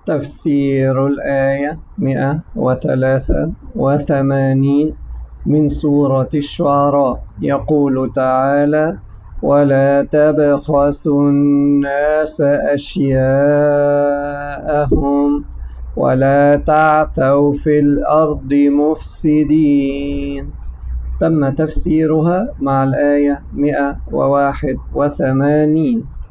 تفسير الآية 183 من سورة الشعراء. يقول تعالى: ولا تبخسوا الناس أشياءهم ولا تعثوا في الأرض مفسدين. تم تفسيرها مع الآية 181.